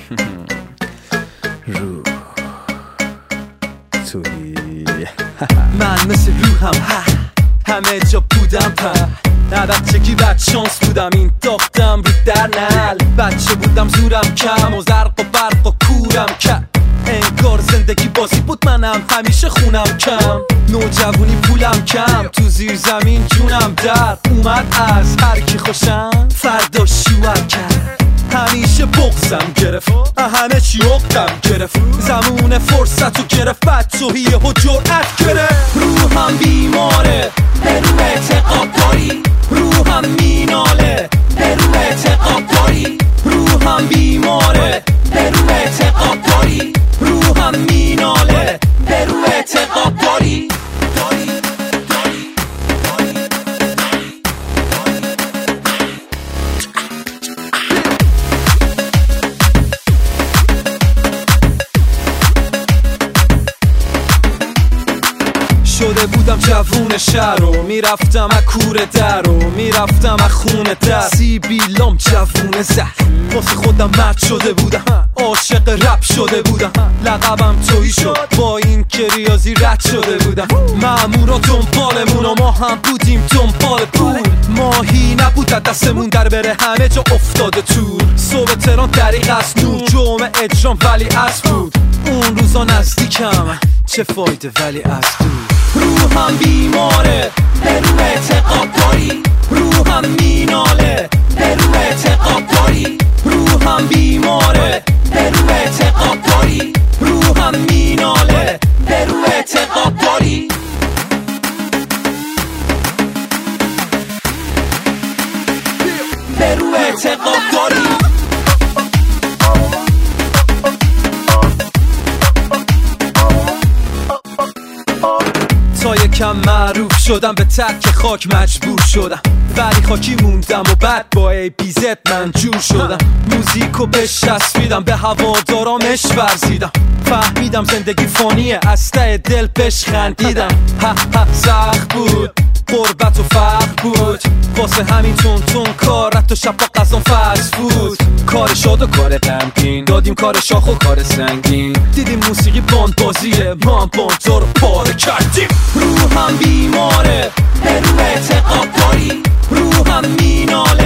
رو توی من مثل روحم همه جا بودم نه بچگی بدشانس بودم این داختم رو در نل بچه بودم زورم کم و زرق و برق و کورم کرد انگار زندگی بازی بود منم همیشه خونم کم نوجوانی پولم کم تو زیر زمین جونم در اومد از هر کی خوشم فردا شوهر کرد همیشه بغزم گرفت همه چی عقدم گرفت زمون فرصتو گرفت بدتوهیه و جرأت گرفت روحم بیماره به رو اعتقاد داری روحم میناله به رو اعتقاد داری روحم بیماره به رو اعتقاد داری روحم میناله به رو اعتقاد داری شده بودم جوون شهر و میرفتم از کوره در و میرفتم از خونه در سیبیلام جوون زهر واسه خودم مرد شده بودم عاشق رپ شده بودم لقبم تویی شد با این که ریاضی رد شده بودم مامورا دنبالمون و ما هم بودیم دنبال پول ماهی نبود دستمون در بره همه جا افتاده تور صبح تهران دریق از نور جمعه اجرام ولی از بود اون روزا نزدیکم چه فایده ولی از دور روحم بیماره به رو اعتقاد داری روحم میناله به رو اعتقاد داری روحم بیماره به رو اعتقاد داری روحم میناله به رو اعتقاد داری به رو اعتقاد داری تا یکم معروف شدم به تک خاک مجبور شدم ولی خاکی موندم و بعد با ABZ من جور شدم موزیکو بشسبیدم به هوادارامش ورزیدم فهمیدم زندگی فانیه از ته دل بهش خندیدم سخت بود قربت و فقر بود واسه همین تون کار رفت و شب با قضا فرض بود کار شاد و کار غمگین دادیم کار شاخ و کار سنگین دیدیم موسیقی باند بازیه ما هم باندزا رو پاره کردیم روحم بیماره به رو اعتقاد داری روحم میناله